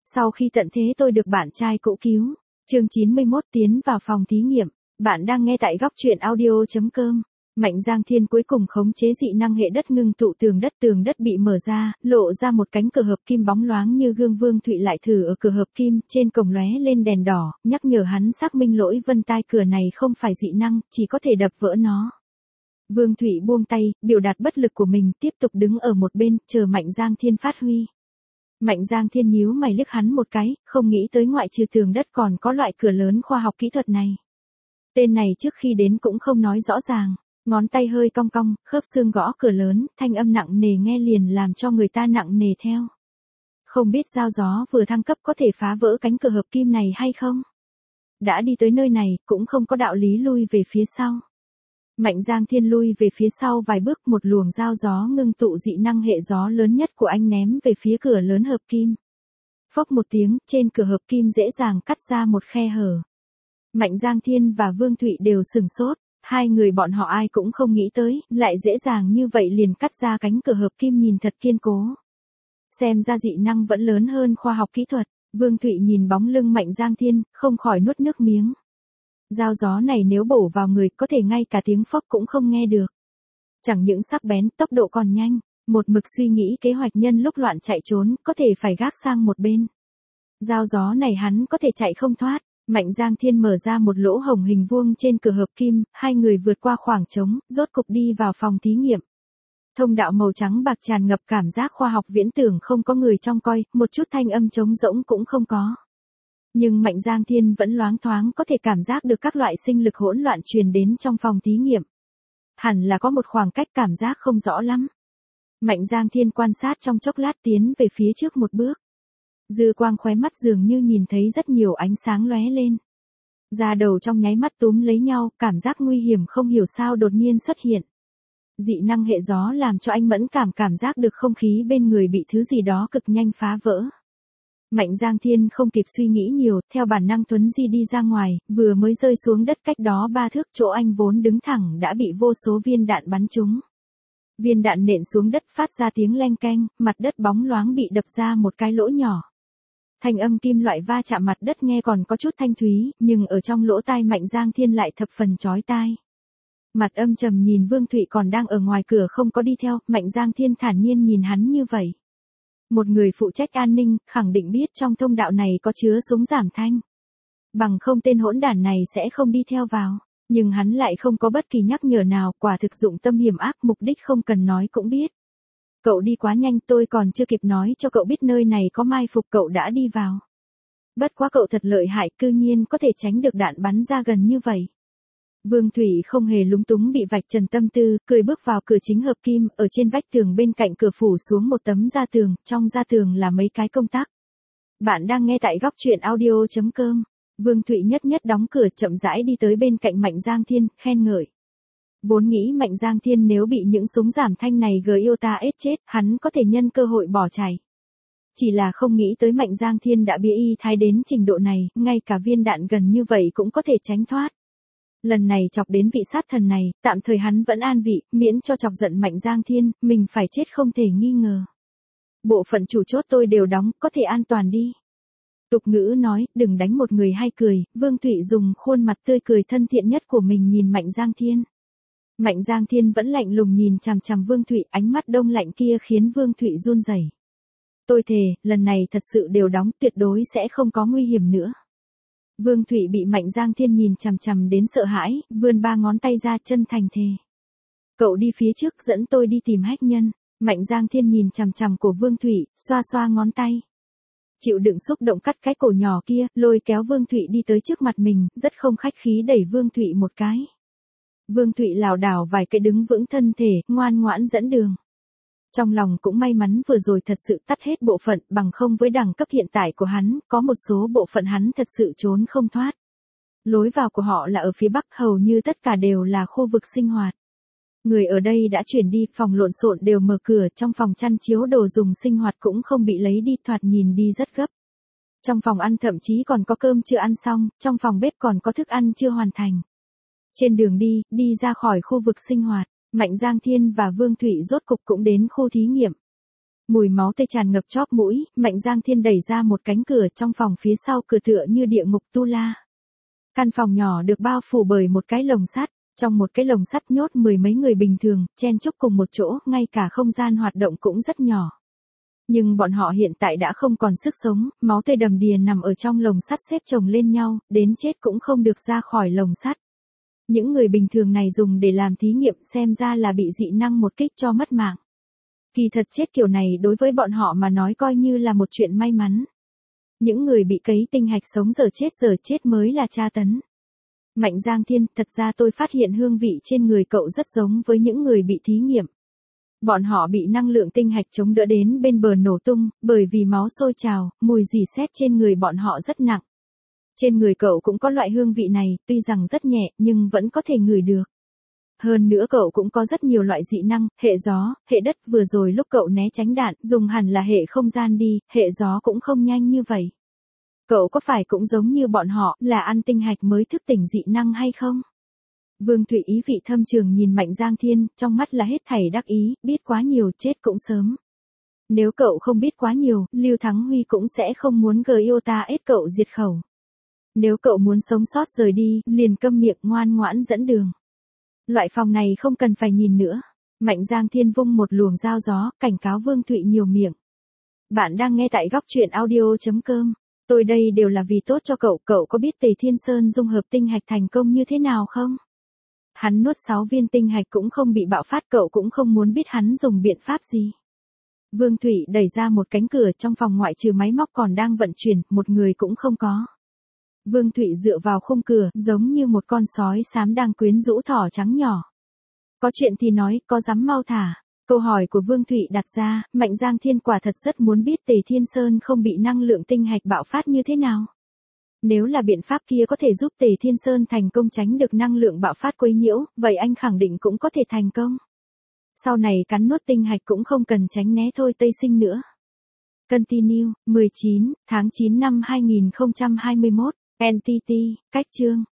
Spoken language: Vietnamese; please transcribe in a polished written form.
Sau khi tận thế tôi được bạn trai cũ cứu. Chương 91 tiến vào phòng thí nghiệm. Bạn đang nghe tại góc truyện audio.com. Mạnh Giang Thiên cuối cùng khống chế dị năng hệ đất ngưng tụ tường đất bị mở ra, lộ ra một cánh cửa hợp kim bóng loáng như gương. Vương Thụy lại thử ở cửa hợp kim, trên cổng lóe lên đèn đỏ, nhắc nhở hắn xác minh lỗi vân tai cửa này không phải dị năng, chỉ có thể đập vỡ nó. Vương Thụy buông tay, biểu đạt bất lực của mình, tiếp tục đứng ở một bên, chờ Mạnh Giang Thiên phát huy. Mạnh Giang Thiên nhíu mày liếc hắn một cái, không nghĩ tới ngoại trừ tường đất còn có loại cửa lớn khoa học kỹ thuật này. Tên này trước khi đến cũng không nói rõ ràng, ngón tay hơi cong cong, khớp xương gõ cửa lớn, thanh âm nặng nề nghe liền làm cho người ta nặng nề theo. Không biết dao gió vừa thăng cấp có thể phá vỡ cánh cửa hợp kim này hay không? Đã đi tới nơi này, cũng không có đạo lý lui về phía sau. Mạnh Giang Thiên lui về phía sau vài bước, một luồng dao gió ngưng tụ dị năng hệ gió lớn nhất của anh ném về phía cửa lớn hợp kim. Phốc một tiếng, trên cửa hợp kim dễ dàng cắt ra một khe hở. Mạnh Giang Thiên và Vương Thụy đều sừng sốt, hai người bọn họ ai cũng không nghĩ tới, lại dễ dàng như vậy liền cắt ra cánh cửa hợp kim nhìn thật kiên cố. Xem ra dị năng vẫn lớn hơn khoa học kỹ thuật, Vương Thụy nhìn bóng lưng Mạnh Giang Thiên, không khỏi nuốt nước miếng. Dao gió này nếu bổ vào người có thể ngay cả tiếng phốc cũng không nghe được. Chẳng những sắc bén, tốc độ còn nhanh, một mực suy nghĩ kế hoạch nhân lúc loạn chạy trốn, có thể phải gác sang một bên. Dao gió này hắn có thể chạy không thoát. Mạnh Giang Thiên mở ra một lỗ hổng hình vuông trên cửa hợp kim, hai người vượt qua khoảng trống, rốt cục đi vào phòng thí nghiệm. Thông đạo màu trắng bạc tràn ngập cảm giác khoa học viễn tưởng, không có người trông coi, một chút thanh âm trống rỗng cũng không có. Nhưng Mạnh Giang Thiên vẫn loáng thoáng có thể cảm giác được các loại sinh lực hỗn loạn truyền đến trong phòng thí nghiệm. Hẳn là có một khoảng cách cảm giác không rõ lắm. Mạnh Giang Thiên quan sát trong chốc lát tiến về phía trước một bước. Dư quang khóe mắt dường như nhìn thấy rất nhiều ánh sáng lóe lên. Da đầu trong nháy mắt túm lấy nhau, cảm giác nguy hiểm không hiểu sao đột nhiên xuất hiện. Dị năng hệ gió làm cho anh mẫn cảm giác được không khí bên người bị thứ gì đó cực nhanh phá vỡ. Mạnh Giang Thiên không kịp suy nghĩ nhiều, theo bản năng tuấn di đi ra ngoài, vừa mới rơi xuống đất cách đó 3 thước, chỗ anh vốn đứng thẳng đã bị vô số viên đạn bắn trúng. Viên đạn nện xuống đất phát ra tiếng leng keng, mặt đất bóng loáng bị đập ra một cái lỗ nhỏ. Thanh âm kim loại va chạm mặt đất nghe còn có chút thanh thúy, nhưng ở trong lỗ tai Mạnh Giang Thiên lại thập phần chói tai. Mặt âm trầm nhìn Vương Thụy còn đang ở ngoài cửa không có đi theo, Mạnh Giang Thiên thản nhiên nhìn hắn như vậy. Một người phụ trách an ninh, khẳng định biết trong thông đạo này có chứa súng giảm thanh. Bằng không tên hỗn đản này sẽ không đi theo vào. Nhưng hắn lại không có bất kỳ nhắc nhở nào, quả thực dụng tâm hiểm ác, mục đích không cần nói cũng biết. Cậu đi quá nhanh, tôi còn chưa kịp nói cho cậu biết nơi này có mai phục, cậu đã đi vào. Bất quá cậu thật lợi hại, cư nhiên có thể tránh được đạn bắn ra gần như vậy. Vương Thụy không hề lúng túng bị vạch trần tâm tư, cười bước vào cửa chính hợp kim, ở trên vách tường bên cạnh cửa phủ xuống một tấm da tường, trong da tường là mấy cái công tắc. Bạn đang nghe tại góc truyện audio.com. Vương Thụy nhất đóng cửa, chậm rãi đi tới bên cạnh Mạnh Giang Thiên, khen ngợi. Vốn nghĩ Mạnh Giang Thiên nếu bị những súng giảm thanh này Giota chết, hắn có thể nhân cơ hội bỏ chạy. Chỉ là không nghĩ tới Mạnh Giang Thiên đã bị y thái đến trình độ này, ngay cả viên đạn gần như vậy cũng có thể tránh thoát. Lần này chọc đến vị sát thần này, tạm thời hắn vẫn an vị, miễn cho chọc giận Mạnh Giang Thiên, mình phải chết không thể nghi ngờ. Bộ phận chủ chốt tôi đều đóng, có thể an toàn đi. Tục ngữ nói, đừng đánh một người hay cười, Vương Thụy dùng khuôn mặt tươi cười thân thiện nhất của mình nhìn Mạnh Giang Thiên. Mạnh Giang Thiên vẫn lạnh lùng nhìn chằm chằm Vương Thụy, ánh mắt đông lạnh kia khiến Vương Thụy run rẩy. Tôi thề, lần này thật sự đều đóng, tuyệt đối sẽ không có nguy hiểm nữa. Vương Thụy bị Mạnh Giang Thiên nhìn chằm chằm đến sợ hãi, vươn 3 ngón tay ra, chân thành thề. Cậu đi phía trước dẫn tôi đi tìm hách nhân. Mạnh Giang Thiên nhìn chằm chằm của Vương Thụy, xoa xoa ngón tay. Chịu đựng xúc động cắt cái cổ nhỏ kia, lôi kéo Vương Thụy đi tới trước mặt mình, rất không khách khí đẩy Vương Thụy một cái. Vương Thụy lảo đảo vài cái đứng vững thân thể, ngoan ngoãn dẫn đường. Trong lòng cũng may mắn vừa rồi thật sự tắt hết bộ phận, bằng không với đẳng cấp hiện tại của hắn, có một số bộ phận hắn thật sự trốn không thoát. Lối vào của họ là ở phía bắc, hầu như tất cả đều là khu vực sinh hoạt. Người ở đây đã chuyển đi, phòng lộn xộn đều mở cửa, trong phòng chăn chiếu đồ dùng sinh hoạt cũng không bị lấy đi, thoạt nhìn đi rất gấp. Trong phòng ăn thậm chí còn có cơm chưa ăn xong, trong phòng bếp còn có thức ăn chưa hoàn thành. Trên đường đi ra khỏi khu vực sinh hoạt, Mạnh Giang Thiên và Vương Thụy rốt cục cũng đến khu thí nghiệm. Mùi máu tươi tràn ngập chóp mũi, Mạnh Giang Thiên đẩy ra một cánh cửa trong phòng phía sau cửa tựa như địa ngục tu la. Căn phòng nhỏ được bao phủ bởi một cái lồng sắt, trong một cái lồng sắt nhốt mười mấy người bình thường, chen chúc cùng một chỗ, ngay cả không gian hoạt động cũng rất nhỏ. Nhưng bọn họ hiện tại đã không còn sức sống, máu tươi đầm đìa nằm ở trong lồng sắt xếp chồng lên nhau, đến chết cũng không được ra khỏi lồng sắt. Những người bình thường này dùng để làm thí nghiệm xem ra là bị dị năng một kích cho mất mạng. Kỳ thật chết kiểu này đối với bọn họ mà nói coi như là một chuyện may mắn. Những người bị cấy tinh hạch sống giờ chết mới là tra tấn. Mạnh Giang Thiên, thật ra tôi phát hiện hương vị trên người cậu rất giống với những người bị thí nghiệm. Bọn họ bị năng lượng tinh hạch chống đỡ đến bên bờ nổ tung, bởi vì máu sôi trào, mùi rỉ sét trên người bọn họ rất nặng. Trên người cậu cũng có loại hương vị này, tuy rằng rất nhẹ, nhưng vẫn có thể ngửi được. Hơn nữa cậu cũng có rất nhiều loại dị năng, hệ gió, hệ đất, vừa rồi lúc cậu né tránh đạn, dùng hẳn là hệ không gian đi, hệ gió cũng không nhanh như vậy. Cậu có phải cũng giống như bọn họ, là ăn tinh hạch mới thức tỉnh dị năng hay không? Vương Thụy ý vị thâm trường nhìn Mạnh Giang Thiên, trong mắt là hết thảy đắc ý, biết quá nhiều chết cũng sớm. Nếu cậu không biết quá nhiều, Lưu Thắng Huy cũng sẽ không muốn Iota ết cậu diệt khẩu. Nếu cậu muốn sống sót rời đi, liền câm miệng ngoan ngoãn dẫn đường. Loại phòng này không cần phải nhìn nữa. Mạnh Giang Thiên vung một luồng dao gió, cảnh cáo Vương Thụy nhiều miệng. Bạn đang nghe tại góc truyện audio.com. Tôi đây đều là vì tốt cho cậu, cậu có biết Tề Thiên Sơn dung hợp tinh hạch thành công như thế nào không? Hắn nuốt 6 viên tinh hạch cũng không bị bạo phát, cậu cũng không muốn biết hắn dùng biện pháp gì. Vương Thụy đẩy ra một cánh cửa, trong phòng ngoại trừ máy móc còn đang vận chuyển, một người cũng không có. Vương Thụy dựa vào khung cửa, giống như một con sói xám đang quyến rũ thỏ trắng nhỏ. Có chuyện thì nói, có dám mau thả. Câu hỏi của Vương Thụy đặt ra, Mạnh Giang Thiên quả thật rất muốn biết Tề Thiên Sơn không bị năng lượng tinh hạch bạo phát như thế nào. Nếu là biện pháp kia có thể giúp Tề Thiên Sơn thành công tránh được năng lượng bạo phát quấy nhiễu, vậy anh khẳng định cũng có thể thành công. Sau này cắn nuốt tinh hạch cũng không cần tránh né thôi tây sinh nữa. Continue, 19, tháng 9 năm 2021, NTT, cách chương.